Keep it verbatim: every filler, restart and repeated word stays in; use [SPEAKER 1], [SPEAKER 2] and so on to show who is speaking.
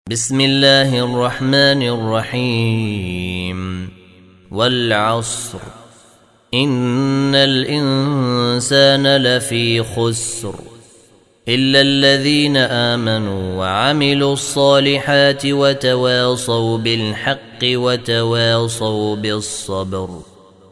[SPEAKER 1] بسم الله الرحمن الرحيم والعصر إن الإنسان لفي خسر إلا الذين آمنوا وعملوا الصالحات وتواصوا بالحق وتواصوا بالصبر.